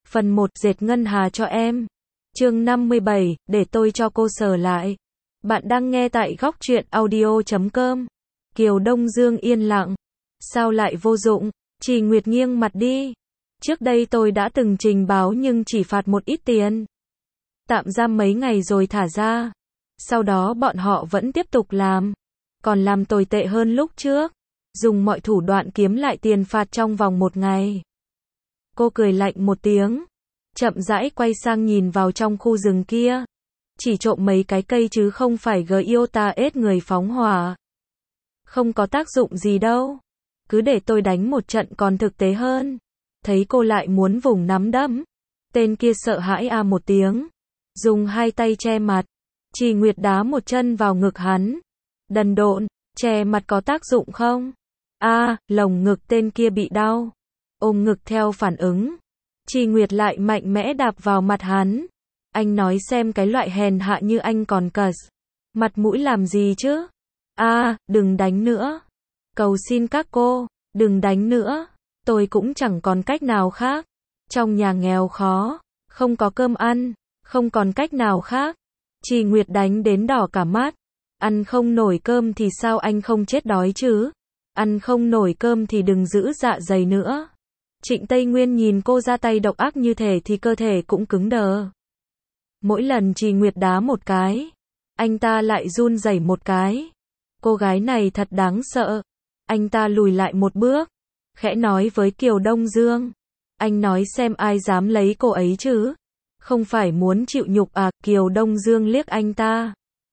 Phần 1, dệt ngân hà cho em. Chương 57, để tôi cho cô sờ lại. Bạn đang nghe tại góc truyện audio.com. Kiều Đông Dương yên lặng. Sao lại vô dụng? Trì Nguyệt nghiêng mặt đi. Trước đây tôi đã từng trình báo nhưng chỉ phạt một ít tiền. Tạm giam mấy ngày rồi thả ra. Sau đó bọn họ vẫn tiếp tục làm. Còn làm tồi tệ hơn lúc trước. Dùng mọi thủ đoạn kiếm lại tiền phạt trong vòng một ngày. Cô cười lạnh một tiếng. Chậm rãi quay sang nhìn vào trong khu rừng kia. Chỉ trộm mấy cái cây chứ không phải Giota ết người phóng hỏa. Không có tác dụng gì đâu. Cứ để tôi đánh một trận còn thực tế hơn. Thấy cô lại muốn vùng nắm đấm. Tên kia sợ hãi một tiếng. Dùng hai tay che mặt. Trì Nguyệt đá một chân vào ngực hắn. Đần độn, che mặt có tác dụng không? Lồng ngực tên kia bị đau. Ôm ngực theo phản ứng. Trì Nguyệt lại mạnh mẽ đạp vào mặt hắn. Anh nói xem cái loại hèn hạ như anh còn cật mặt mũi làm gì chứ? Đừng đánh nữa. Cầu xin các cô, đừng đánh nữa. Tôi cũng chẳng còn cách nào khác. Trong nhà nghèo khó, không có cơm ăn, không còn cách nào khác. Trì Nguyệt đánh đến đỏ cả mắt. Ăn không nổi cơm thì sao anh không chết đói chứ? Ăn không nổi cơm thì đừng giữ dạ dày nữa. Trịnh Tây Nguyên nhìn cô ra tay độc ác như thể thì cơ thể cũng cứng đờ. Mỗi lần Trì Nguyệt đá một cái, anh ta lại run rẩy một cái. Cô gái này thật đáng sợ. Anh ta lùi lại một bước, khẽ nói với Kiều Đông Dương. Anh nói xem ai dám lấy cô ấy chứ? Không phải muốn chịu nhục à? Kiều Đông Dương liếc anh ta.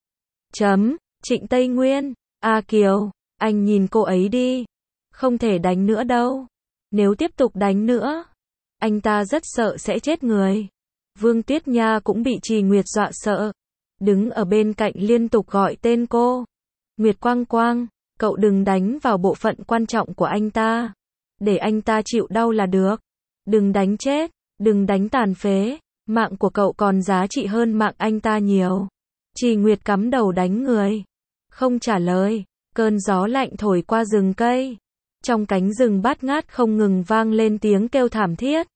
Trịnh Tây Nguyên. Kiều, anh nhìn cô ấy đi. Không thể đánh nữa đâu. Nếu tiếp tục đánh nữa, anh ta rất sợ sẽ chết người. Vương Tuyết Nha cũng bị Trì Nguyệt dọa sợ. Đứng ở bên cạnh liên tục gọi tên cô. Nguyệt Quang Quang, cậu đừng đánh vào bộ phận quan trọng của anh ta. Để anh ta chịu đau là được. Đừng đánh chết, đừng đánh tàn phế. Mạng của cậu còn giá trị hơn mạng anh ta nhiều. Trì Nguyệt cắm đầu đánh người. Không trả lời. Cơn gió lạnh thổi qua rừng cây. Trong cánh rừng bát ngát không ngừng vang lên tiếng kêu thảm thiết.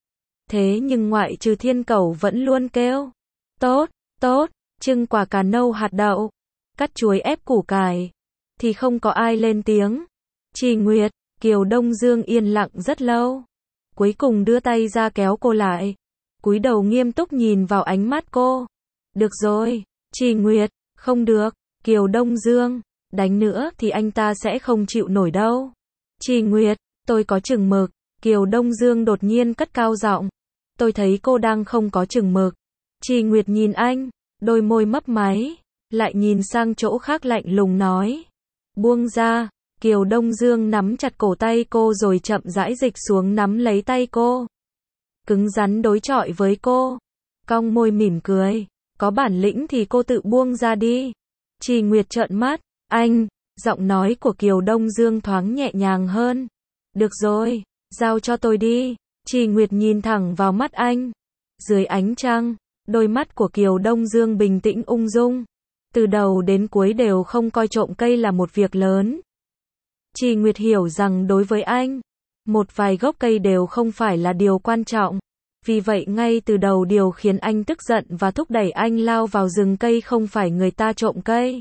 Thế nhưng ngoại trừ Thiên Cẩu vẫn luôn kêu. Tốt, tốt, trưng quả cà nâu hạt đậu. Cắt chuối ép củ cải. Thì không có ai lên tiếng. Trì Nguyệt, Kiều Đông Dương yên lặng rất lâu. Cuối cùng đưa tay ra kéo cô lại. Cúi đầu nghiêm túc nhìn vào ánh mắt cô. Được rồi, Trì Nguyệt, không được, Kiều Đông Dương. Đánh nữa thì anh ta sẽ không chịu nổi đâu. Trì Nguyệt, tôi có chừng mực. Kiều Đông Dương đột nhiên cất cao giọng. Tôi thấy cô đang không có chừng mực. Trì Nguyệt nhìn anh, đôi môi mấp máy, lại nhìn sang chỗ khác lạnh lùng nói. Buông ra. Kiều Đông Dương nắm chặt cổ tay cô rồi chậm rãi dịch xuống nắm lấy tay cô. Cứng rắn đối chọi với cô. Cong môi mỉm cười. Có bản lĩnh thì cô tự buông ra đi. Trì Nguyệt trợn mắt. Anh. Giọng nói của Kiều Đông Dương thoáng nhẹ nhàng hơn. Được rồi, giao cho tôi đi. Trì Nguyệt nhìn thẳng vào mắt anh. Dưới ánh trăng, đôi mắt của Kiều Đông Dương bình tĩnh ung dung. Từ đầu đến cuối đều không coi trộm cây là một việc lớn. Trì Nguyệt hiểu rằng đối với anh, một vài gốc cây đều không phải là điều quan trọng. Vì vậy ngay từ đầu điều khiến anh tức giận và thúc đẩy anh lao vào rừng cây không phải người ta trộm cây,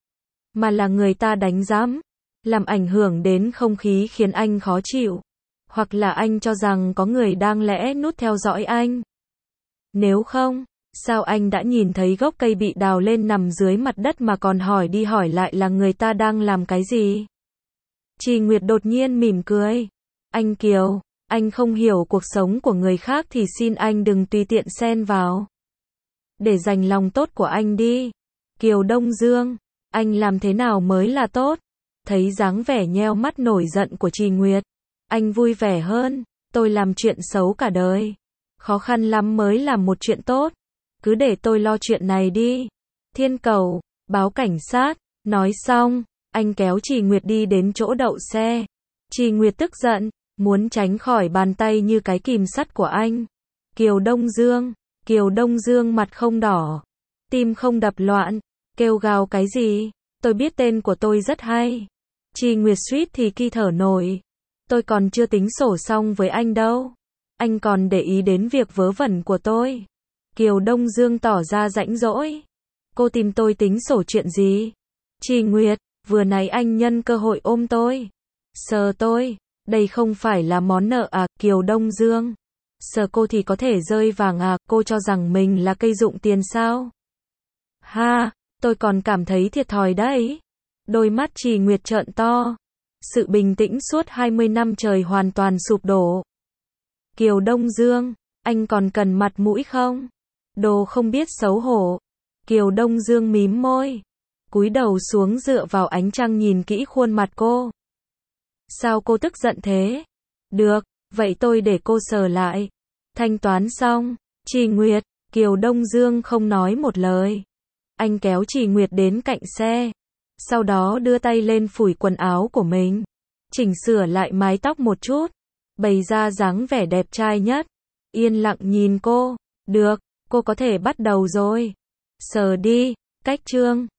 mà là người ta đánh giám, làm ảnh hưởng đến không khí khiến anh khó chịu. Hoặc là anh cho rằng có người đang lẽ nút theo dõi anh. Nếu không, sao anh đã nhìn thấy gốc cây bị đào lên nằm dưới mặt đất mà còn hỏi đi hỏi lại là người ta đang làm cái gì? Trì Nguyệt đột nhiên mỉm cười. Anh Kiều, anh không hiểu cuộc sống của người khác thì xin anh đừng tùy tiện xen vào. Để giành lòng tốt của anh đi. Kiều Đông Dương, anh làm thế nào mới là tốt? Thấy dáng vẻ nheo mắt nổi giận của Trì Nguyệt, anh vui vẻ hơn. Tôi làm chuyện xấu cả đời. Khó khăn lắm mới làm một chuyện tốt. Cứ để tôi lo chuyện này đi. Thiên Cẩu, báo cảnh sát. Nói xong, anh kéo Trì Nguyệt đi đến chỗ đậu xe. Trì Nguyệt tức giận, muốn tránh khỏi bàn tay như cái kìm sắt của anh. Kiều Đông Dương mặt không đỏ, tim không đập loạn, kêu gào cái gì? Tôi biết tên của tôi rất hay. Trì Nguyệt suýt thì khi thở nổi. Tôi còn chưa tính sổ xong với anh đâu. Anh còn để ý đến việc vớ vẩn của tôi. Kiều Đông Dương tỏ ra rãnh rỗi. Cô tìm tôi tính sổ chuyện gì? Trì Nguyệt, vừa nãy anh nhân cơ hội ôm tôi. Sờ tôi. Đây không phải là món nợ à, Kiều Đông Dương? Sờ cô thì có thể rơi vàng à, cô cho rằng mình là cây dụng tiền sao? Ha, tôi còn cảm thấy thiệt thòi đấy. Đôi mắt Trì Nguyệt trợn to. Sự bình tĩnh suốt 20 năm trời hoàn toàn sụp đổ. Kiều Đông Dương, anh còn cần mặt mũi không? Đồ không biết xấu hổ. Kiều Đông Dương mím môi, cúi đầu xuống dựa vào ánh trăng nhìn kỹ khuôn mặt cô. Sao cô tức giận thế? Được, vậy tôi để cô sờ lại. Thanh toán xong, Trì Nguyệt, Kiều Đông Dương không nói một lời. Anh kéo Trì Nguyệt đến cạnh xe, sau đó đưa tay lên phủi quần áo của mình, chỉnh sửa lại mái tóc một chút, bày ra dáng vẻ đẹp trai nhất. Yên lặng nhìn cô. Được, cô có thể bắt đầu rồi. Sờ đi. Cách chương